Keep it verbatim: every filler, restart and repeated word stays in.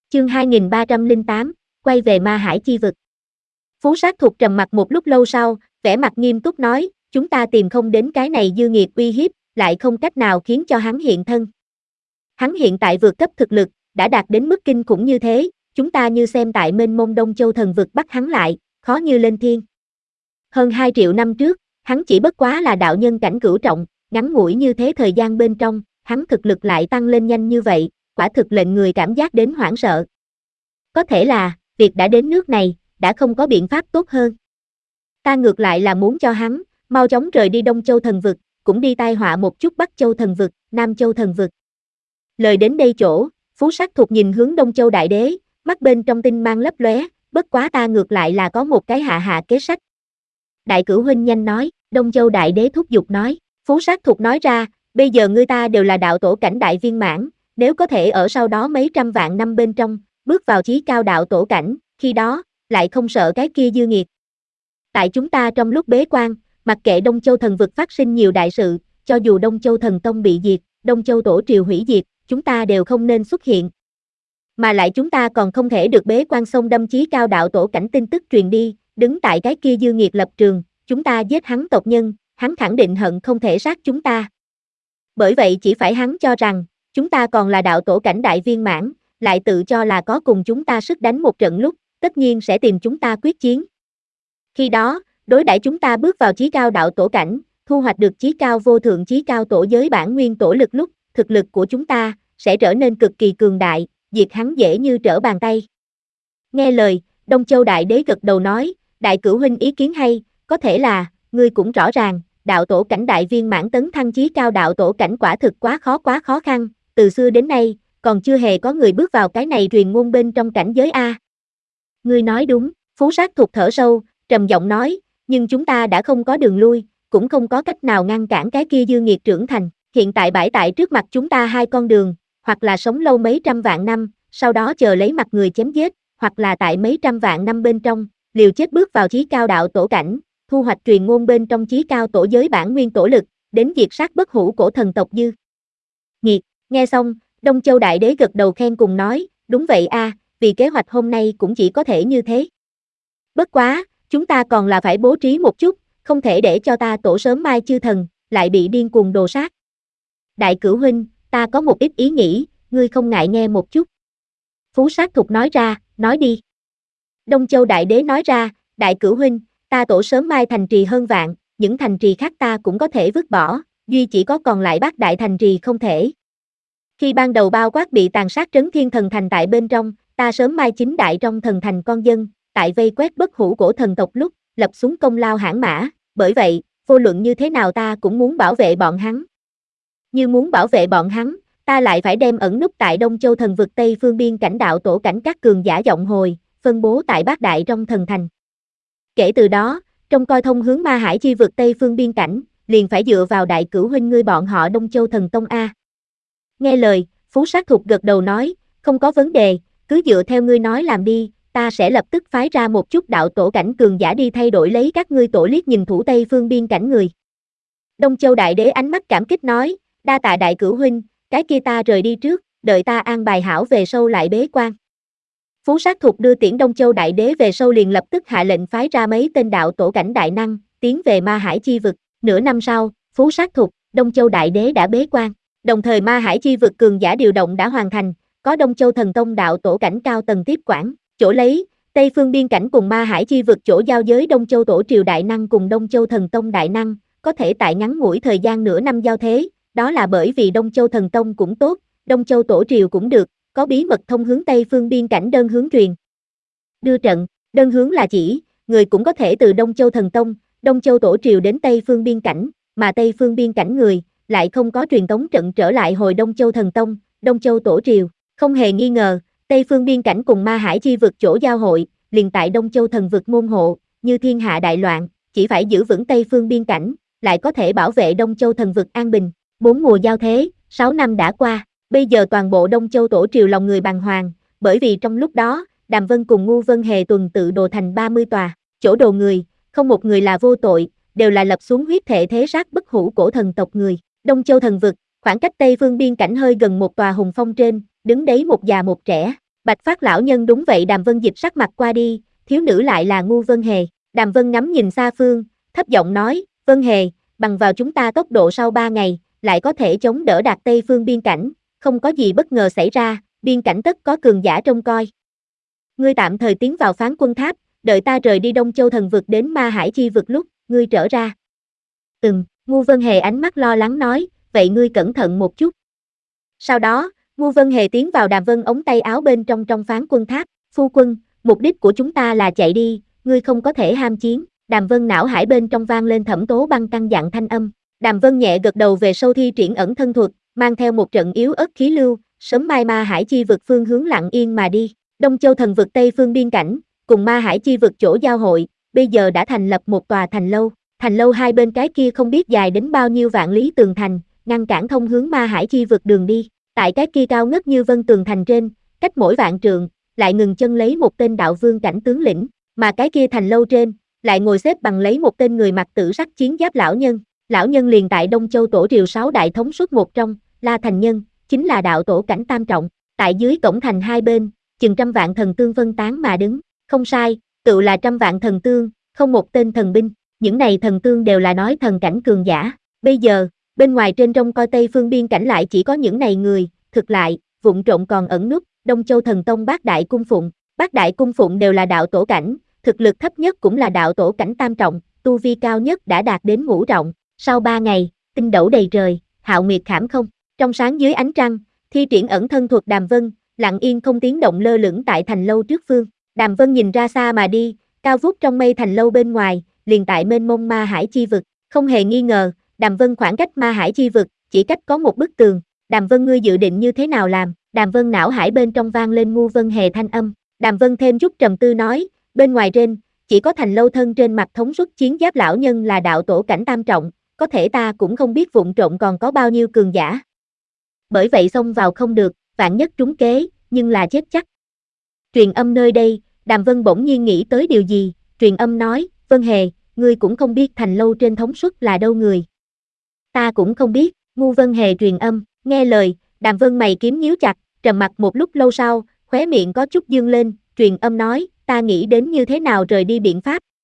Chương hai nghìn ba trăm lẻ tám, quay về Ma Hải chi vực. Phú Sát Thục trầm mặt một lúc lâu sau, vẻ mặt nghiêm túc nói, chúng ta tìm không đến cái này dư nghiệt uy hiếp, lại không cách nào khiến cho hắn hiện thân. Hắn hiện tại vượt cấp thực lực, đã đạt đến mức kinh khủng như thế, chúng ta như xem tại mênh mông Đông Châu thần vực bắt hắn lại, khó như lên thiên. Hơn hai triệu năm trước, hắn chỉ bất quá là đạo nhân cảnh cửu trọng, ngắn ngủi như thế thời gian bên trong, hắn thực lực lại tăng lên nhanh như vậy, quả thực lệnh người cảm giác đến hoảng sợ. Có thể là, việc đã đến nước này, đã không có biện pháp tốt hơn. Ta ngược lại là muốn cho hắn, mau chóng rời đi Đông Châu thần vực, cũng đi tai họa một chút Bắc Châu thần vực, Nam Châu thần vực. Lời đến đây chỗ, Phú Sát Thục nhìn hướng Đông Châu đại đế, mắt bên trong tinh mang lấp lóe, bất quá ta ngược lại là có một cái hạ hạ kế sách. Đại Cửu huynh nhanh nói, Đông Châu đại đế thúc giục nói, Phú Sát Thục nói ra, bây giờ ngươi ta đều là đạo tổ cảnh đại viên mãn, nếu có thể ở sau đó mấy trăm vạn năm bên trong, bước vào chí cao đạo tổ cảnh, khi đó, lại không sợ cái kia dư nghiệt. Tại chúng ta trong lúc bế quan, mặc kệ Đông Châu thần vực phát sinh nhiều đại sự, cho dù Đông Châu thần tông bị diệt, Đông Châu tổ triều hủy diệt, chúng ta đều không nên xuất hiện. Mà lại chúng ta còn không thể được bế quan sông đâm chí cao đạo tổ cảnh tin tức truyền đi, đứng tại cái kia dư nghiệt lập trường, chúng ta giết hắn tộc nhân, hắn khẳng định hận không thể sát chúng ta. Bởi vậy chỉ phải hắn cho rằng, chúng ta còn là đạo tổ cảnh đại viên mãn, lại tự cho là có cùng chúng ta sức đánh một trận lúc, tất nhiên sẽ tìm chúng ta quyết chiến. Khi đó, đối đãi chúng ta bước vào chí cao đạo tổ cảnh, thu hoạch được chí cao vô thượng chí cao tổ giới bản nguyên tổ lực lúc, thực lực của chúng ta sẽ trở nên cực kỳ cường đại, diệt hắn dễ như trở bàn tay. Nghe lời, Đông Châu đại đế gật đầu nói, Đại Cửu huynh ý kiến hay, có thể là, ngươi cũng rõ ràng, đạo tổ cảnh đại viên mãn tấn thăng chí cao đạo tổ cảnh quả thực quá khó quá khó khăn, từ xưa đến nay, còn chưa hề có người bước vào cái này truyền ngôn bên trong cảnh giới a. Ngươi nói đúng, Phú Sát Thục thở sâu, trầm giọng nói, nhưng chúng ta đã không có đường lui, cũng không có cách nào ngăn cản cái kia dư nghiệt trưởng thành, hiện tại bãi tại trước mặt chúng ta hai con đường, hoặc là sống lâu mấy trăm vạn năm, sau đó chờ lấy mặt người chém giết, hoặc là tại mấy trăm vạn năm bên trong, liều chết bước vào chí cao đạo tổ cảnh, thu hoạch truyền ngôn bên trong chí cao tổ giới bản nguyên tổ lực, đến diệt sát bất hủ cổ thần tộc dư nghiệt. Nghe xong, Đông Châu đại đế gật đầu khen cùng nói, đúng vậy a, vì kế hoạch hôm nay cũng chỉ có thể như thế. Bất quá, chúng ta còn là phải bố trí một chút, không thể để cho ta tổ sớm mai chư thần, lại bị điên cuồng đồ sát. Đại Cửu huynh, ta có một ít ý nghĩ, ngươi không ngại nghe một chút. Phú Sát Thục nói ra, nói đi. Đông Châu đại đế nói ra, Đại Cửu huynh, ta tổ sớm mai thành trì hơn vạn, những thành trì khác ta cũng có thể vứt bỏ, duy chỉ có còn lại bát đại thành trì không thể. Khi ban đầu bao quát bị tàn sát trấn thiên thần thành tại bên trong, ta sớm mai chính đại trong thần thành con dân, tại vây quét bất hủ cổ thần tộc lúc, lập xuống công lao hãn mã, bởi vậy, vô luận như thế nào ta cũng muốn bảo vệ bọn hắn. Như muốn bảo vệ bọn hắn, ta lại phải đem ẩn núp tại Đông Châu thần vực Tây phương biên cảnh đạo tổ cảnh các cường giả giọng hồi, phân bố tại bát đại trong thần thành. Kể từ đó, trong coi thông hướng Ma Hải chi vực Tây phương biên cảnh, liền phải dựa vào Đại Cửu huynh ngươi bọn họ Đông Châu thần tông a. Nghe lời, Phú Sát Thục gật đầu nói, không có vấn đề, cứ dựa theo ngươi nói làm đi, ta sẽ lập tức phái ra một chút đạo tổ cảnh cường giả đi thay đổi lấy các ngươi tổ liếc nhìn thủ Tây phương biên cảnh người. Đông Châu đại đế ánh mắt cảm kích nói, đa tạ Đại Cửu huynh, cái kia ta rời đi trước, đợi ta an bài hảo về sau lại bế quan. Phú Sát Thục đưa tiễn Đông Châu đại đế về sau liền lập tức hạ lệnh phái ra mấy tên đạo tổ cảnh đại năng, tiến về Ma Hải chi vực. Nửa năm sau, Phú Sát Thục, Đông Châu đại đế đã bế quan, đồng thời Ma Hải chi vực cường giả điều động đã hoàn thành, có Đông Châu thần tông đạo tổ cảnh cao tầng tiếp quản, chỗ lấy, Tây phương biên cảnh cùng Ma Hải chi vực chỗ giao giới Đông Châu tổ triều đại năng cùng Đông Châu thần tông đại năng, có thể tại ngắn ngủi thời gian nửa năm giao thế, đó là bởi vì Đông Châu thần tông cũng tốt, Đông Châu tổ triều cũng được, có bí mật thông hướng Tây phương biên cảnh đơn hướng truyền. Đưa trận, đơn hướng là chỉ, người cũng có thể từ Đông Châu thần tông, Đông Châu tổ triều đến Tây phương biên cảnh, mà Tây phương biên cảnh người, lại không có truyền tống trận trở lại hồi Đông Châu thần tông, Đông Châu tổ triều, không hề nghi ngờ, Tây phương biên cảnh cùng Ma Hải chi vực chỗ giao hội, liền tại Đông Châu thần vực môn hộ, như thiên hạ đại loạn, chỉ phải giữ vững Tây phương biên cảnh, lại có thể bảo vệ Đông Châu thần vực an bình. Bốn mùa giao thế, sáu năm đã qua, bây giờ toàn bộ Đông Châu tổ triều lòng người bàng hoàng, bởi vì trong lúc đó, Đàm Vân cùng Ngu Vân Hề tuần tự đồ thành ba mươi tòa, chỗ đồ người, không một người là vô tội, đều là lập xuống huyết thệ thế sát bất hủ cổ thần tộc người. Đông Châu thần vực, khoảng cách Tây phương biên cảnh hơi gần một tòa hùng phong trên, đứng đấy một già một trẻ, Bạch Phát lão nhân đúng vậy. Đàm Vân dịch sắc mặt qua đi, thiếu nữ lại là Ngu Vân Hề. Đàm Vân ngắm nhìn xa phương, thấp giọng nói, Vân Hề, bằng vào chúng ta tốc độ sau ba ngày, lại có thể chống đỡ đạt Tây phương biên cảnh, không có gì bất ngờ xảy ra, biên cảnh tất có cường giả trông coi. Ngươi tạm thời tiến vào Phán Quân Tháp, đợi ta rời đi Đông Châu Thần vực đến Ma Hải Chi vực lúc, ngươi trở ra. Ừm, Ngu Vân Hề ánh mắt lo lắng nói, vậy ngươi cẩn thận một chút. Sau đó, Ngu Vân Hề tiến vào Đàm Vân ống tay áo bên trong trong Phán Quân Tháp, phu quân, mục đích của chúng ta là chạy đi, ngươi không có thể ham chiến. Đàm Vân não hải bên trong vang lên Thẩm Tố Băng căng dặn thanh âm. Đàm Vân nhẹ gật đầu về sau thi triển ẩn thân thuật, mang theo một trận yếu ớt khí lưu, sớm mai Ma Hải Chi vực phương hướng lặng yên mà đi. Đông Châu Thần vực Tây phương biên cảnh, cùng Ma Hải Chi vực chỗ giao hội, bây giờ đã thành lập một tòa thành lâu. Thành lâu hai bên cái kia không biết dài đến bao nhiêu vạn lý tường thành, ngăn cản thông hướng Ma Hải Chi vực đường đi. Tại cái kia cao ngất như vân tường thành trên, cách mỗi vạn trượng, lại ngừng chân lấy một tên đạo vương cảnh tướng lĩnh, mà cái kia thành lâu trên, lại ngồi xếp bằng lấy một tên người mặc tử sắc chiến giáp lão nhân. Lão nhân liền tại Đông Châu tổ triều sáu đại thống suất một trong, La Thành Nhân, chính là đạo tổ cảnh tam trọng. Tại dưới cổng thành hai bên, chừng trăm vạn thần tương vân tán mà đứng. Không sai, tự là trăm vạn thần tương, không một tên thần binh. Những này thần tương đều là nói thần cảnh cường giả. Bây giờ, bên ngoài trên trong coi Tây phương biên cảnh lại chỉ có những này người, thực lại, vụng trộn còn ẩn núp. Đông Châu Thần Tông bát đại cung phụng, bát đại cung phụng đều là đạo tổ cảnh, thực lực thấp nhất cũng là đạo tổ cảnh tam trọng, tu vi cao nhất đã đạt đến ngũ trọng. Sau ba ngày, tinh đẩu đầy trời, hạo nguyệt khảm không. Trong sáng dưới ánh trăng, thi triển ẩn thân thuật Đàm Vân, lặng yên không tiếng động lơ lửng tại thành lâu trước phương. Đàm Vân nhìn ra xa mà đi, cao vút trong mây thành lâu bên ngoài, liền tại mênh mông Ma Hải Chi vực. Không hề nghi ngờ, Đàm Vân khoảng cách Ma Hải Chi vực, chỉ cách có một bức tường. Đàm Vân ngươi dự định như thế nào làm? Đàm Vân não hải bên trong vang lên Ngu Vân Hề thanh âm. Đàm Vân thêm chút trầm tư nói, bên ngoài trên, chỉ có thành lâu thân trên mặt thống suất chiến giáp lão nhân là đạo tổ cảnh tam trọng, có thể ta cũng không biết vụng trộn còn có bao nhiêu cường giả. Bởi vậy xông vào không được, vạn nhất trúng kế, nhưng là chết chắc. Truyền âm nơi đây, Đàm Vân bỗng nhiên nghĩ tới điều gì, truyền âm nói, Vân Hề, ngươi cũng không biết thành lâu trên thống suất là đâu người. Ta cũng không biết, Ngu Vân Hề truyền âm, nghe lời, Đàm Vân mày kiếm nhíu chặt, trầm mặc một lúc lâu sau, khóe miệng có chút dương lên, truyền âm nói, ta nghĩ đến như thế nào rời đi biện pháp,